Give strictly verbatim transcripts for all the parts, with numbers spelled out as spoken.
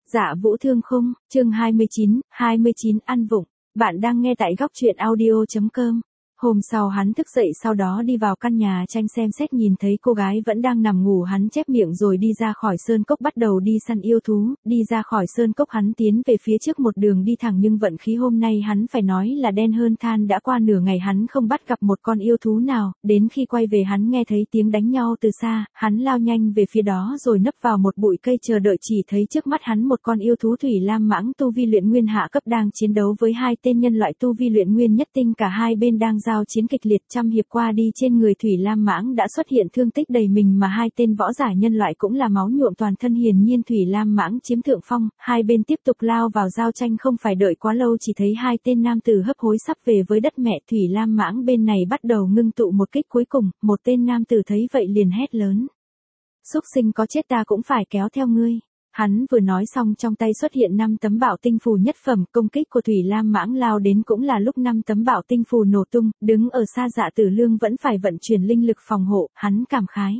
Dạ Vũ Thương Khung, chương hai mươi chín, hai mươi chín ăn vụng. Bạn đang nghe tại góc truyện audio chấm com. Hôm sau hắn thức dậy sau đó đi vào căn nhà tranh xem xét nhìn thấy cô gái vẫn đang nằm ngủ, hắn chép miệng rồi đi ra khỏi sơn cốc bắt đầu đi săn yêu thú. Đi ra khỏi sơn cốc hắn tiến về phía trước một đường đi thẳng, nhưng vận khí hôm nay hắn phải nói là đen hơn than, đã qua nửa ngày hắn không bắt gặp một con yêu thú nào. Đến khi quay về hắn nghe thấy tiếng đánh nhau từ xa, hắn lao nhanh về phía đó rồi nấp vào một bụi cây chờ đợi. Chỉ thấy trước mắt hắn một con yêu thú thủy lam mãng tu vi luyện nguyên hạ cấp đang chiến đấu với hai tên nhân loại tu vi luyện nguyên nhất tinh, cả hai bên đang giao chiến kịch liệt. Trăm hiệp qua đi trên người thủy lam mãng đã xuất hiện thương tích đầy mình, mà hai tên võ giả nhân loại cũng là máu nhuộm toàn thân. Hiển nhiên thủy lam mãng chiếm thượng phong, hai bên tiếp tục lao vào giao tranh. Không phải đợi quá lâu, chỉ thấy hai tên nam tử hấp hối sắp về với đất mẹ. Thủy lam mãng bên này bắt đầu ngưng tụ một kích cuối cùng, một tên nam tử thấy vậy liền hét lớn: "Súc sinh, có chết ta cũng phải kéo theo ngươi." Hắn vừa nói xong trong tay xuất hiện năm tấm bảo tinh phù nhất phẩm, công kích của thủy lam mãng lao đến cũng là lúc năm tấm bảo tinh phù nổ tung. Đứng ở xa Dạ Tử Lương vẫn phải vận chuyển linh lực phòng hộ, hắn cảm khái: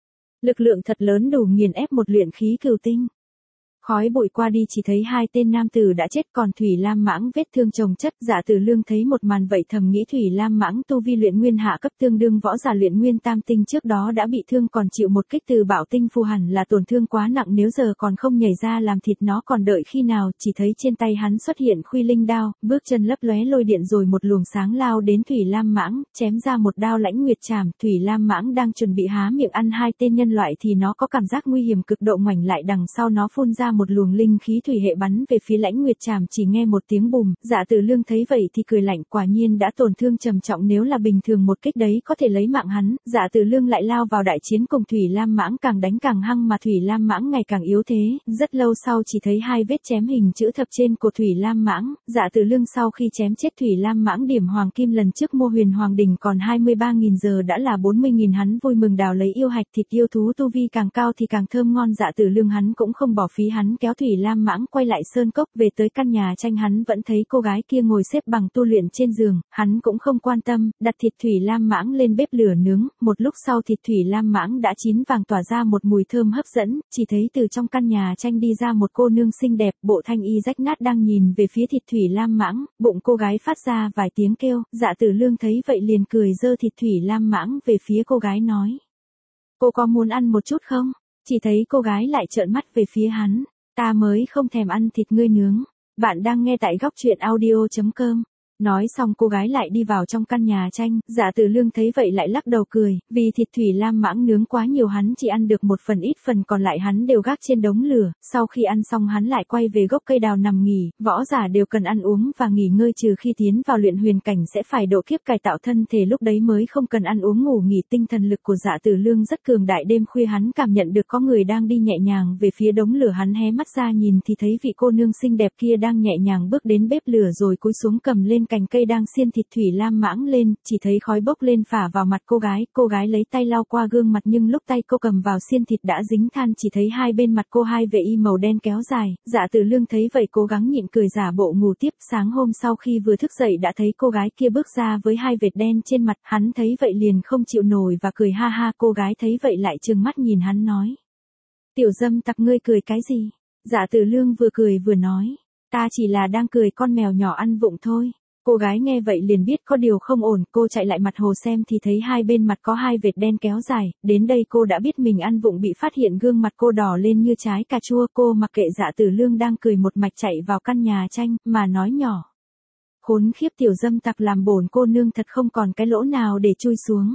lực lượng thật lớn, đủ nghiền ép một luyện khí cửu tinh. Khói bụi qua đi chỉ thấy hai tên nam tử đã chết, còn thủy lam mãng vết thương chồng chất. Dạ Tử Lương thấy một màn vậy thầm nghĩ thủy lam mãng tu vi luyện nguyên hạ cấp, tương đương võ giả luyện nguyên tam tinh, trước đó đã bị thương còn chịu một kích từ bảo tinh phù, hẳn là tổn thương quá nặng, nếu giờ còn không nhảy ra làm thịt nó còn đợi khi nào. Chỉ thấy trên tay hắn xuất hiện khuy linh đao, bước chân lấp lóe lôi điện rồi một luồng sáng lao đến thủy lam mãng, chém ra một đao lãnh nguyệt trảm. Thủy lam mãng đang chuẩn bị há miệng ăn hai tên nhân loại thì nó có cảm giác nguy hiểm cực độ, ngoảnh lại đằng sau nó phun ra một luồng linh khí thủy hệ bắn về phía lãnh nguyệt trảm. Chỉ nghe một tiếng bùm, Dạ Tử Lương thấy vậy thì cười lạnh, quả nhiên đã tổn thương trầm trọng, nếu là bình thường một kích đấy có thể lấy mạng hắn. Dạ Tử Lương lại lao vào đại chiến cùng thủy lam mãng, càng đánh càng hăng mà thủy lam mãng ngày càng yếu thế. Rất lâu sau chỉ thấy hai vết chém hình chữ thập trên của thủy lam mãng. Dạ Tử Lương sau khi chém chết thủy lam mãng, điểm hoàng kim lần trước mua huyền hoàng đỉnh còn hai mươi ba nghìn, giờ đã là bốn mươi nghìn. Hắn vui mừng đào lấy yêu hạch, thịt yêu thú tu vi càng cao thì càng thơm ngon. Dạ Tử Lương hắn cũng không bỏ phí, hắn kéo thủy lam mãng quay lại sơn cốc. Về tới căn nhà tranh hắn vẫn thấy cô gái kia ngồi xếp bằng tu luyện trên giường, hắn cũng không quan tâm, đặt thịt thủy lam mãng lên bếp lửa nướng. Một lúc sau thịt thủy lam mãng đã chín vàng, tỏa ra một mùi thơm hấp dẫn. Chỉ thấy từ trong căn nhà tranh đi ra một cô nương xinh đẹp, bộ thanh y rách nát đang nhìn về phía thịt thủy lam mãng, bụng cô gái phát ra vài tiếng kêu. Dạ Tử Lương thấy vậy liền cười giơ thịt thủy lam mãng về phía cô gái nói: "Cô có muốn ăn một chút không?" Chỉ thấy cô gái lại trợn mắt về phía hắn: "Ta mới không thèm ăn thịt ngươi nướng." Bạn đang nghe tại góc truyện audio chấm com. Nói xong cô gái lại đi vào trong căn nhà tranh. Dạ Tử Lương thấy vậy lại lắc đầu cười, vì thịt thủy lam mãng nướng quá nhiều, hắn chỉ ăn được một phần, ít phần còn lại hắn đều gác trên đống lửa. Sau khi ăn xong hắn lại quay về gốc cây đào nằm nghỉ. Võ giả đều cần ăn uống và nghỉ ngơi, trừ khi tiến vào luyện huyền cảnh sẽ phải độ kiếp cải tạo thân thể, lúc đấy mới không cần ăn uống ngủ nghỉ. Tinh thần lực của Dạ Tử Lương rất cường đại, đêm khuya hắn cảm nhận được có người đang đi nhẹ nhàng về phía đống lửa, hắn hé mắt ra nhìn thì thấy vị cô nương xinh đẹp kia đang nhẹ nhàng bước đến bếp lửa rồi cúi xuống cầm lên cành cây đang xiên thịt thủy lam mãng lên. Chỉ thấy khói bốc lên phả vào mặt cô gái, cô gái lấy tay lau qua gương mặt, nhưng lúc tay cô cầm vào xiên thịt đã dính than. Chỉ thấy hai bên mặt cô hai vệ y màu đen kéo dài. Dạ Tử Lương thấy vậy cố gắng nhịn cười giả bộ ngủ tiếp. Sáng hôm sau khi vừa thức dậy đã thấy cô gái kia bước ra với hai vệt đen trên mặt, hắn thấy vậy liền không chịu nổi và cười ha ha. Cô gái thấy vậy lại trừng mắt nhìn hắn nói: "Tiểu dâm tặc, ngươi cười cái gì?" Dạ Tử Lương vừa cười vừa nói: "Ta chỉ là đang cười con mèo nhỏ ăn vụng thôi." Cô gái nghe vậy liền biết có điều không ổn, cô chạy lại mặt hồ xem thì thấy hai bên mặt có hai vệt đen kéo dài. Đến đây cô đã biết mình ăn vụng bị phát hiện, gương mặt cô đỏ lên như trái cà chua. Cô mặc kệ Dạ Tử Lương đang cười, một mạch chạy vào căn nhà tranh mà nói nhỏ: "Khốn khiếp, tiểu dâm tặc, làm bổn cô nương thật không còn cái lỗ nào để chui xuống."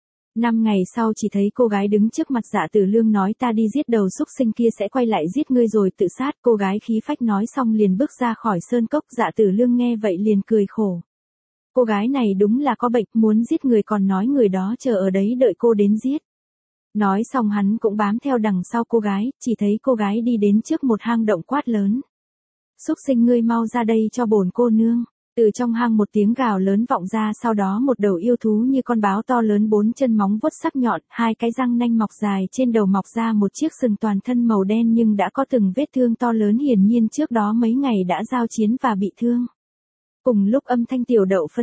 Năm ngày sau chỉ thấy cô gái đứng trước mặt Dạ Tử Lương nói: "Ta đi giết đầu súc sinh kia sẽ quay lại giết ngươi rồi tự sát." Cô gái khí phách nói xong liền bước ra khỏi sơn cốc. Dạ Tử Lương nghe vậy liền cười khổ. Cô gái này đúng là có bệnh, muốn giết người còn nói người đó chờ ở đấy đợi cô đến giết. Nói xong hắn cũng bám theo đằng sau cô gái, chỉ thấy cô gái đi đến trước một hang động quát lớn: "Súc sinh, ngươi mau ra đây cho bổn cô nương." Từ trong hang một tiếng gào lớn vọng ra, sau đó một đầu yêu thú như con báo to lớn, bốn chân móng vuốt sắc nhọn, hai cái răng nanh mọc dài, trên đầu mọc ra một chiếc sừng, toàn thân màu đen nhưng đã có từng vết thương to lớn, hiển nhiên trước đó mấy ngày đã giao chiến và bị thương. Cùng lúc âm thanh tiểu đậu phân tích,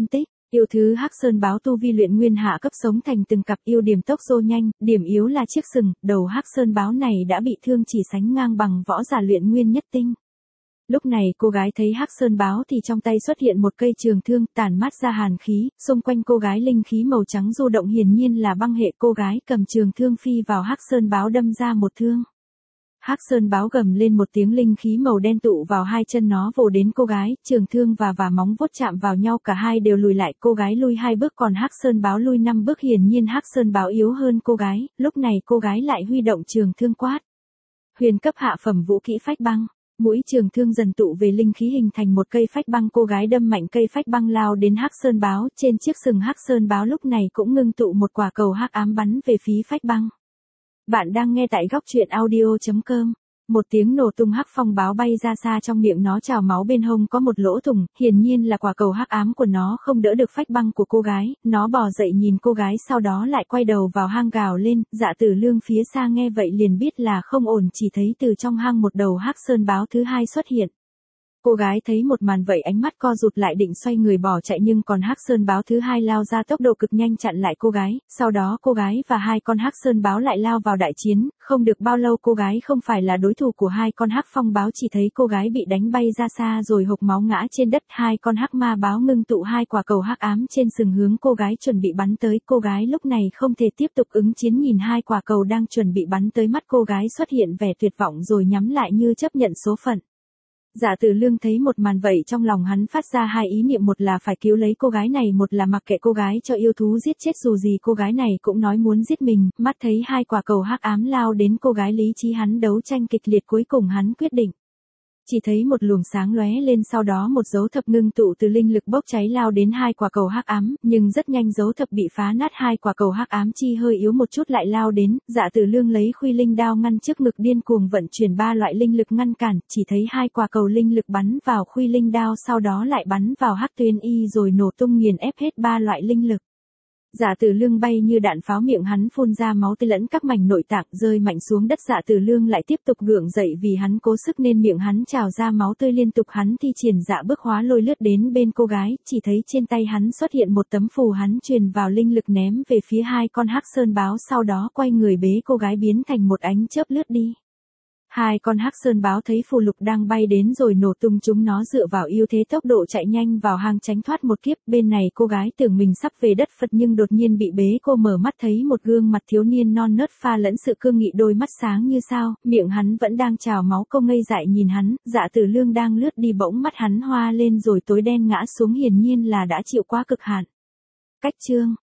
Yêu thứ Hắc Sơn báo tu vi luyện nguyên hạ cấp sống thành từng cặp, ưu điểm tốc dô nhanh, điểm yếu là chiếc sừng, đầu Hắc Sơn báo này đã bị thương chỉ sánh ngang bằng võ giả luyện nguyên nhất tinh. Lúc này cô gái thấy Hắc Sơn báo thì trong tay xuất hiện một cây trường thương tản mát ra hàn khí, xung quanh cô gái linh khí màu trắng du động, hiển nhiên là băng hệ. Cô gái cầm trường thương phi vào Hắc Sơn báo đâm ra một thương. Hắc Sơn báo gầm lên một tiếng, linh khí màu đen tụ vào hai chân nó vồ đến cô gái, trường thương và và móng vuốt chạm vào nhau, cả hai đều lùi lại, cô gái lui hai bước còn Hắc Sơn báo lui năm bước, hiển nhiên Hắc Sơn báo yếu hơn cô gái. Lúc này cô gái lại huy động trường thương quát: huyền cấp hạ phẩm vũ kỹ phách băng. Mũi trường thương dần tụ về linh khí hình thành một cây phách băng, cô gái đâm mạnh cây phách băng lao đến Hắc Sơn báo, trên chiếc sừng Hắc Sơn báo lúc này cũng ngưng tụ một quả cầu hắc ám bắn về phía phách băng. Bạn đang nghe tại góc truyện audio chấm com. Một tiếng nổ tung, hắc phong báo bay ra xa, trong miệng nó trào máu, bên hông có một lỗ thủng, hiển nhiên là quả cầu hắc ám của nó không đỡ được phách băng của cô gái. Nó bò dậy nhìn cô gái, sau đó lại quay đầu vào hang gào lên. Dạ Tử Lương phía xa nghe vậy liền biết là không ổn, chỉ thấy từ trong hang một đầu Hắc Sơn báo thứ hai xuất hiện. Cô gái thấy một màn vậy ánh mắt co rụt lại, định xoay người bỏ chạy, nhưng còn Hắc Sơn báo thứ hai lao ra tốc độ cực nhanh chặn lại cô gái. Sau đó cô gái và hai con Hắc Sơn báo lại lao vào đại chiến. Không được bao lâu cô gái không phải là đối thủ của hai con Hắc Phong báo, chỉ thấy cô gái bị đánh bay ra xa rồi hộc máu ngã trên đất. Hai con Hắc Ma báo ngưng tụ hai quả cầu hắc ám trên sừng hướng cô gái chuẩn bị bắn tới. Cô gái lúc này không thể tiếp tục ứng chiến, nhìn hai quả cầu đang chuẩn bị bắn tới, mắt cô gái xuất hiện vẻ tuyệt vọng rồi nhắm lại như chấp nhận số phận. Dạ Tử Lương thấy một màn vậy, trong lòng hắn phát ra hai ý niệm, một là phải cứu lấy cô gái này, một là mặc kệ cô gái cho yêu thú giết chết, dù gì cô gái này cũng nói muốn giết mình. Mắt thấy hai quả cầu hắc ám lao đến cô gái, lý trí hắn đấu tranh kịch liệt, cuối cùng hắn quyết định. Chỉ thấy một luồng sáng lóe lên, sau đó một dấu thập ngưng tụ từ linh lực bốc cháy lao đến hai quả cầu hắc ám, nhưng rất nhanh dấu thập bị phá nát, hai quả cầu hắc ám chi hơi yếu một chút lại lao đến. Dạ Tử Lương lấy Khuy Linh đao ngăn trước ngực, điên cuồng vận chuyển ba loại linh lực ngăn cản, chỉ thấy hai quả cầu linh lực bắn vào Khuy Linh đao, sau đó lại bắn vào Hắc Tuyên Y rồi nổ tung nghiền ép hết ba loại linh lực. Dạ Tử Lương bay như đạn pháo, miệng hắn phun ra máu tươi lẫn các mảnh nội tạng rơi mạnh xuống đất. Dạ Tử Lương lại tiếp tục gượng dậy, vì hắn cố sức nên miệng hắn trào ra máu tươi liên tục. Hắn thi triển dạ bước hóa lôi lướt đến bên cô gái, chỉ thấy trên tay hắn xuất hiện một tấm phù, hắn truyền vào linh lực ném về phía hai con Hắc Sơn báo, sau đó quay người bế cô gái biến thành một ánh chớp lướt đi. Hai con Hắc Sơn báo thấy phù lục đang bay đến rồi nổ tung, chúng nó dựa vào ưu thế tốc độ chạy nhanh vào hang tránh thoát một kiếp. Bên này cô gái tưởng mình sắp về đất Phật nhưng đột nhiên bị bế, cô mở mắt thấy một gương mặt thiếu niên non nớt pha lẫn sự cương nghị, đôi mắt sáng như sao, miệng hắn vẫn đang trào máu. Cô ngây dại nhìn hắn. Dạ Tử Lương đang lướt đi, bỗng mắt hắn hoa lên rồi tối đen ngã xuống, hiển nhiên là đã chịu quá cực hạn. Cách chương